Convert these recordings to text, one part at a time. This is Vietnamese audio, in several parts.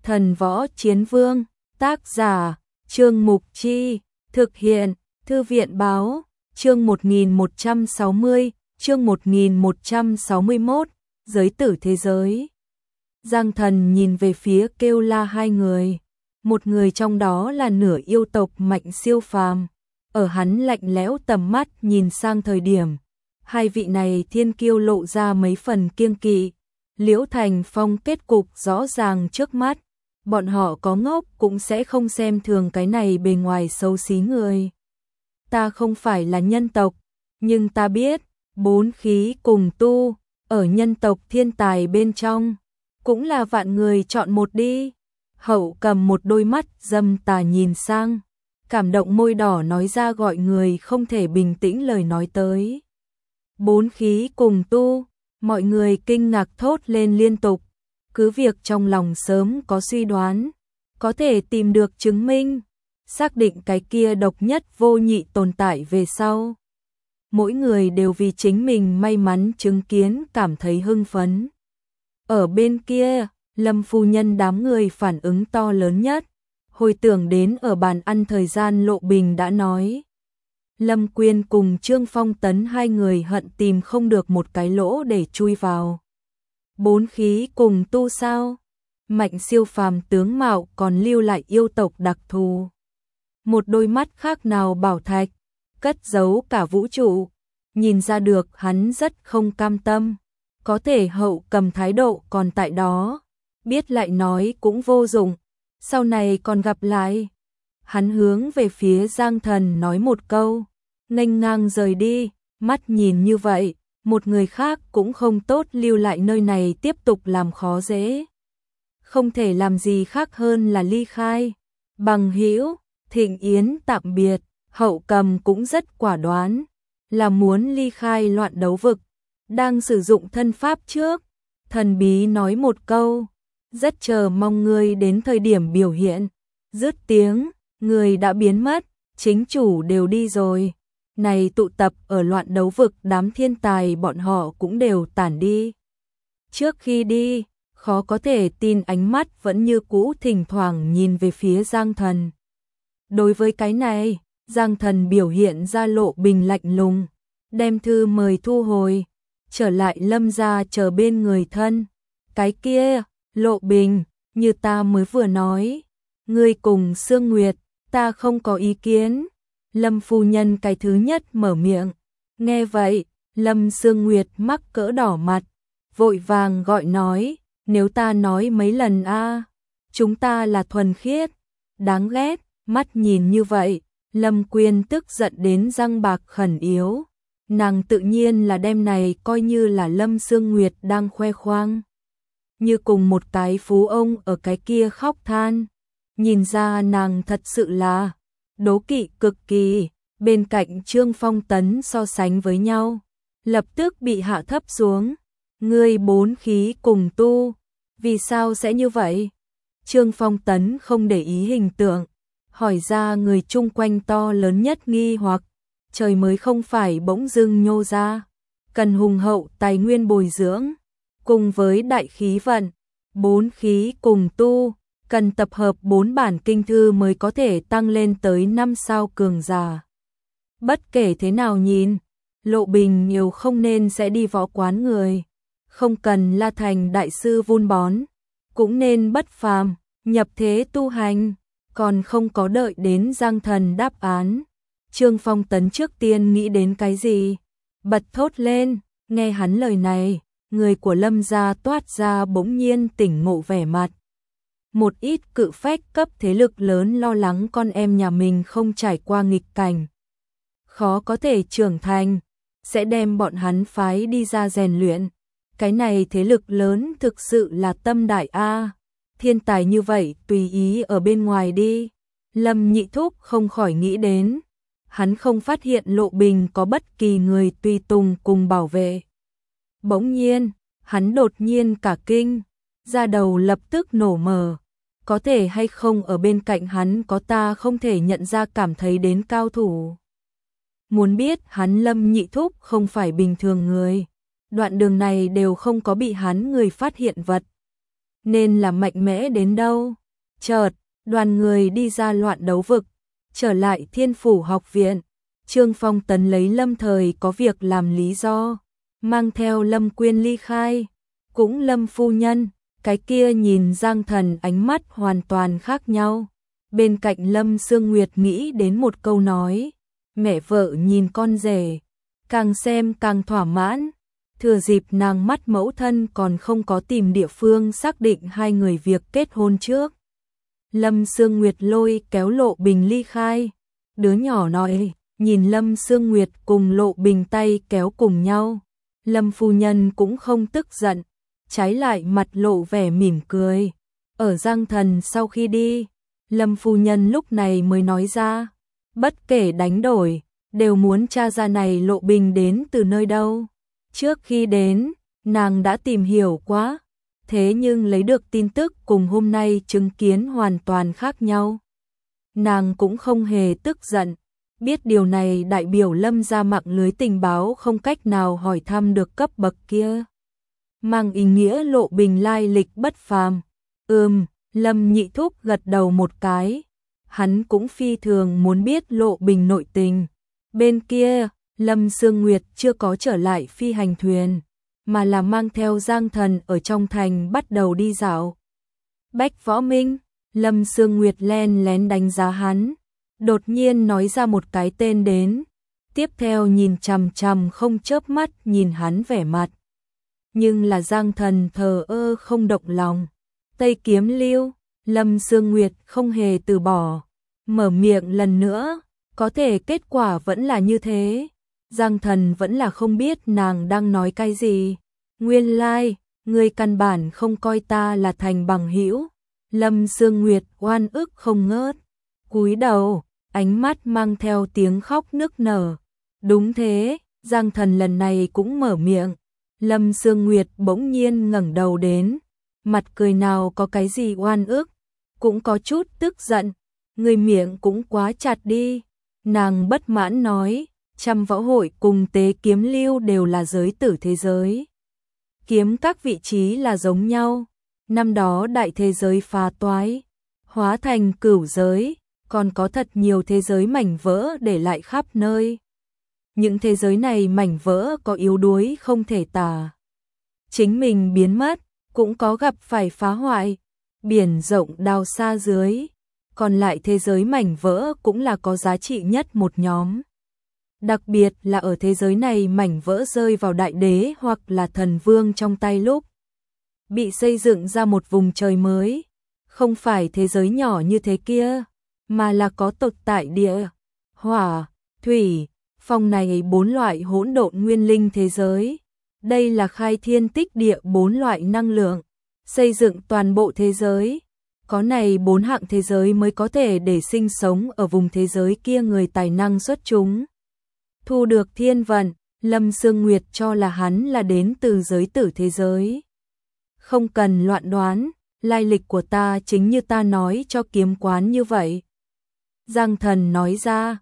Thần Võ Chiến Vương, tác giả, Trương Mục Chi, thực hiện, Thư viện Báo, chương 1160, chương 1161, giới tử thế giới. Giang Thần nhìn về phía Kêu La hai người, một người trong đó là nửa yêu tộc mạnh siêu phàm, ở hắn lạnh lẽo tầm mắt nhìn sang thời điểm, hai vị này thiên kiêu lộ ra mấy phần kiêng kỵ. Liễu Thành Phong kết cục rõ ràng trước mắt, bọn họ có ngốc cũng sẽ không xem thường cái này bề ngoài xấu xí người. Ta không phải là nhân tộc, nhưng ta biết, bốn khí cùng tu, ở nhân tộc thiên tài bên trong, cũng là vạn người chọn một đi. Hậu cầm một đôi mắt dâm tà nhìn sang, cảm động môi đỏ nói ra gọi người không thể bình tĩnh lời nói tới. Bốn khí cùng tu, mọi người kinh ngạc thốt lên liên tục, cứ việc trong lòng sớm có suy đoán, có thể tìm được chứng minh, xác định cái kia độc nhất vô nhị tồn tại về sau. Mỗi người đều vì chính mình may mắn chứng kiến cảm thấy hưng phấn. Ở bên kia, Lâm phu nhân đám người phản ứng to lớn nhất, hồi tưởng đến ở bàn ăn thời gian Lộ Bình đã nói. Lâm Quyên cùng Trương Phong Tấn hai người hận tìm không được một cái lỗ để chui vào. Bốn khí cùng tu sao? Mạnh siêu phàm tướng mạo còn lưu lại yêu tộc đặc thù. Một đôi mắt khác nào bảo thạch, cất giấu cả vũ trụ, nhìn ra được hắn rất không cam tâm. Có thể Hậu cầm thái độ còn tại đó, biết lại nói cũng vô dụng, sau này còn gặp lại. Hắn hướng về phía Giang Thần nói một câu, nghênh ngang rời đi, mắt nhìn như vậy, một người khác cũng không tốt lưu lại nơi này tiếp tục làm khó dễ. Không thể làm gì khác hơn là ly khai. Bằng hữu, Thịnh Yến tạm biệt, Hậu cầm cũng rất quả đoán, là muốn ly khai loạn đấu vực. Đang sử dụng thân pháp trước, thần bí nói một câu, rất chờ mong ngươi đến thời điểm biểu hiện. Dứt tiếng, người đã biến mất, chính chủ đều đi rồi. Này tụ tập ở loạn đấu vực đám thiên tài bọn họ cũng đều tản đi. Trước khi đi, khó có thể tin ánh mắt vẫn như cũ thỉnh thoảng nhìn về phía Giang Thần. Đối với cái này, Giang Thần biểu hiện ra Lộ Bình lạnh lùng, đem thư mời thu hồi, trở lại Lâm gia chờ bên người thân. Cái kia, Lộ Bình, như ta mới vừa nói, ngươi cùng Sương Nguyệt, ta không có ý kiến. Lâm phu nhân cái thứ nhất mở miệng. Nghe vậy, Lâm Sương Nguyệt mắc cỡ đỏ mặt, vội vàng gọi nói, nếu ta nói mấy lần chúng ta là thuần khiết, đáng ghét. Mắt nhìn như vậy, Lâm Quyên tức giận đến răng bạc khẩn yếu. Nàng tự nhiên là đem này coi như là Lâm Sương Nguyệt đang khoe khoang. Như cùng một cái phú ông ở cái kia khóc than. Nhìn ra nàng thật sự là đố kỵ cực kỳ, bên cạnh Trương Phong Tấn so sánh với nhau, lập tức bị hạ thấp xuống. Ngươi bốn khí cùng tu, vì sao sẽ như vậy? Trương Phong Tấn không để ý hình tượng, hỏi ra người chung quanh to lớn nhất nghi hoặc, trời mới không phải bỗng dưng nhô ra, cần hùng hậu tài nguyên bồi dưỡng, cùng với đại khí vận, bốn khí cùng tu, cần tập hợp 4 bản kinh thư mới có thể tăng lên tới 5 sao cường giả. Bất kể thế nào nhìn, Lộ Bình nhiều không nên sẽ đi võ quán người, không cần La Thành đại sư vun bón, cũng nên bất phàm, nhập thế tu hành, còn không có đợi đến Giang Thần đáp án. Trương Phong Tấn trước tiên nghĩ đến cái gì? Bật thốt lên, nghe hắn lời này, người của Lâm gia toát ra bỗng nhiên tỉnh ngộ vẻ mặt. Một ít cự phách cấp thế lực lớn lo lắng con em nhà mình không trải qua nghịch cảnh, khó có thể trưởng thành, sẽ đem bọn hắn phái đi ra rèn luyện. Cái này thế lực lớn thực sự là tâm đại thiên tài như vậy tùy ý ở bên ngoài đi. Lâm Nhị Thúc không khỏi nghĩ đến, hắn không phát hiện Lộ Bình có bất kỳ người tùy tùng cùng bảo vệ. Bỗng nhiên, hắn đột nhiên cả kinh, da đầu lập tức nổ mờ. Có thể hay không ở bên cạnh hắn có ta không thể nhận ra cảm thấy đến cao thủ. Muốn biết hắn Lâm Nhị Thúc không phải bình thường người, đoạn đường này đều không có bị hắn người phát hiện vật. nên là mạnh mẽ đến đâu. Chợt, đoàn người đi ra loạn đấu vực, trở lại Thiên Phủ học viện. Trương Phong Tấn lấy Lâm Thời có việc làm lý do, mang theo Lâm Quyên ly khai. Cũng Lâm phu nhân, cái kia nhìn Giang Thần ánh mắt hoàn toàn khác nhau. Bên cạnh Lâm Sương Nguyệt nghĩ đến một câu nói, mẹ vợ nhìn con rể, càng xem càng thỏa mãn. Thừa dịp nàng mắt mẫu thân còn không có tìm địa phương xác định hai người việc kết hôn trước. Lâm Sương Nguyệt lôi kéo Lộ Bình ly khai. Đứa nhỏ nói, nhìn Lâm Sương Nguyệt cùng Lộ Bình tay kéo cùng nhau. Lâm phu nhân cũng không tức giận, trái lại mặt lộ vẻ mỉm cười. Ở Giang Thần sau khi đi, Lâm phu nhân lúc này mới nói ra, bất kể đánh đổi, đều muốn tra ra này Lộ Bình đến từ nơi đâu. Trước khi đến, nàng đã tìm hiểu quá, thế nhưng lấy được tin tức cùng hôm nay chứng kiến hoàn toàn khác nhau. Nàng cũng không hề tức giận, biết điều này đại biểu Lâm gia mạng lưới tình báo không cách nào hỏi thăm được cấp bậc kia. Mang ý nghĩa Lộ Bình lai lịch bất phàm. Lâm Nhị Thúc gật đầu một cái. Hắn cũng phi thường muốn biết Lộ Bình nội tình. Bên kia, Lâm Sương Nguyệt chưa có trở lại phi hành thuyền, mà là mang theo Giang Thần ở trong thành bắt đầu đi dạo. Bách Võ Minh, Lâm Sương Nguyệt len lén đánh giá hắn, đột nhiên nói ra một cái tên đến, tiếp theo nhìn chằm chằm không chớp mắt nhìn hắn vẻ mặt. Nhưng là Giang Thần thờ ơ không động lòng. Tây Kiếm Lưu, Lâm Sương Nguyệt không hề từ bỏ, mở miệng lần nữa, có thể kết quả vẫn là như thế. Giang Thần vẫn là không biết nàng đang nói cái gì. Nguyên lai, ngươi căn bản không coi ta là thành bằng hữu. Lâm Sương Nguyệt oan ức không ngớt, cúi đầu, ánh mắt mang theo tiếng khóc nức nở. Đúng thế, Giang Thần lần này cũng mở miệng. Lâm Sương Nguyệt bỗng nhiên ngẩng đầu đến, mặt cười nào có cái gì oan ức, cũng có chút tức giận. Người miệng cũng quá chặt đi. Nàng bất mãn nói, Trăm Võ Hội cùng Tế Kiếm Lưu đều là giới tử thế giới. Kiếm các vị trí là giống nhau. Năm đó đại thế giới phá toái, hóa thành cửu giới, còn có thật nhiều thế giới mảnh vỡ để lại khắp nơi. Những thế giới này mảnh vỡ có yếu đuối không thể tả. Chính mình biến mất, cũng có gặp phải phá hoại. Biển rộng đào xa dưới, còn lại thế giới mảnh vỡ cũng là có giá trị nhất một nhóm. Đặc biệt là ở thế giới này mảnh vỡ rơi vào đại đế hoặc là thần vương trong tay lúc bị xây dựng ra một vùng trời mới, không phải thế giới nhỏ như thế kia, mà là có tồn tại địa, hỏa, thủy, phong này 4 loại hỗn độn nguyên linh thế giới. Đây là khai thiên tích địa 4 loại năng lượng, xây dựng toàn bộ thế giới. Có này 4 hạng thế giới mới có thể để sinh sống ở vùng thế giới kia người tài năng xuất chúng. Thu được thiên vận, Lâm Sương Nguyệt cho là hắn là đến từ giới tử thế giới. Không cần loạn đoán, lai lịch của ta chính như ta nói cho kiếm quán như vậy. Giang Thần nói ra,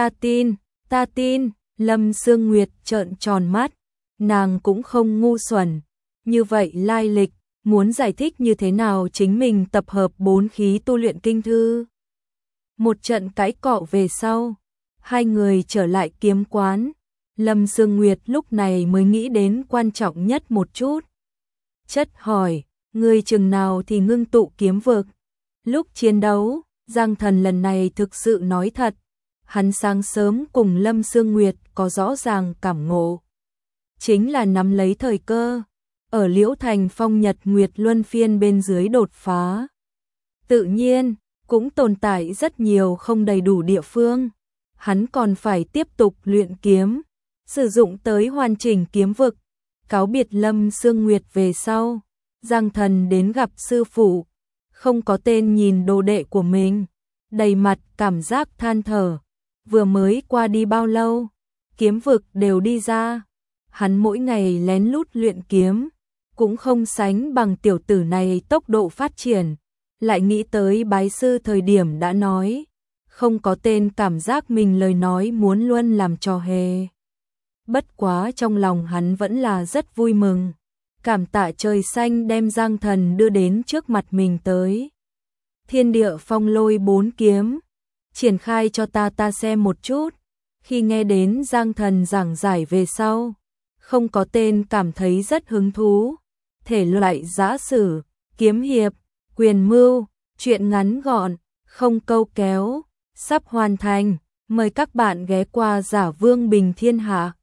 ta tin, Lâm Sương Nguyệt trợn tròn mắt, nàng cũng không ngu xuẩn. Như vậy lai lịch, muốn giải thích như thế nào chính mình tập hợp 4 khí tu luyện kinh thư. Một trận cãi cọ về sau, hai người trở lại kiếm quán. Lâm Sương Nguyệt lúc này mới nghĩ đến quan trọng nhất một chút. Chất hỏi, người chừng nào thì ngưng tụ kiếm vực? Lúc chiến đấu, Giang Thần lần này thực sự nói thật. Hắn sáng sớm cùng Lâm Sương Nguyệt có rõ ràng cảm ngộ. Chính là nắm lấy thời cơ, ở Liễu Thành Phong Nhật Nguyệt Luân Phiên bên dưới đột phá. Tự nhiên, cũng tồn tại rất nhiều không đầy đủ địa phương. Hắn còn phải tiếp tục luyện kiếm, sử dụng tới hoàn chỉnh kiếm vực. Cáo biệt Lâm Sương Nguyệt về sau, Giang Thần đến gặp sư phụ, không có tên nhìn đồ đệ của mình, đầy mặt cảm giác than thở. Vừa mới qua đi bao lâu, kiếm vực đều đi ra. Hắn mỗi ngày lén lút luyện kiếm, cũng không sánh bằng tiểu tử này tốc độ phát triển. Lại nghĩ tới bái sư thời điểm đã nói, không có tên cảm giác mình lời nói muốn luôn làm trò hề. Bất quá trong lòng hắn vẫn là rất vui mừng. cảm tạ trời xanh đem Giang Thần đưa đến trước mặt mình tới. Thiên địa phong lôi 4 kiếm, triển khai cho ta xem một chút. Khi nghe đến Giang Thần giảng giải về sau, không có tên cảm thấy rất hứng thú. Thể loại giã sử, kiếm hiệp, quyền mưu, truyện ngắn gọn, không câu kéo, sắp hoàn thành. Mời các bạn ghé qua Giả Vương Bình Thiên Hạ.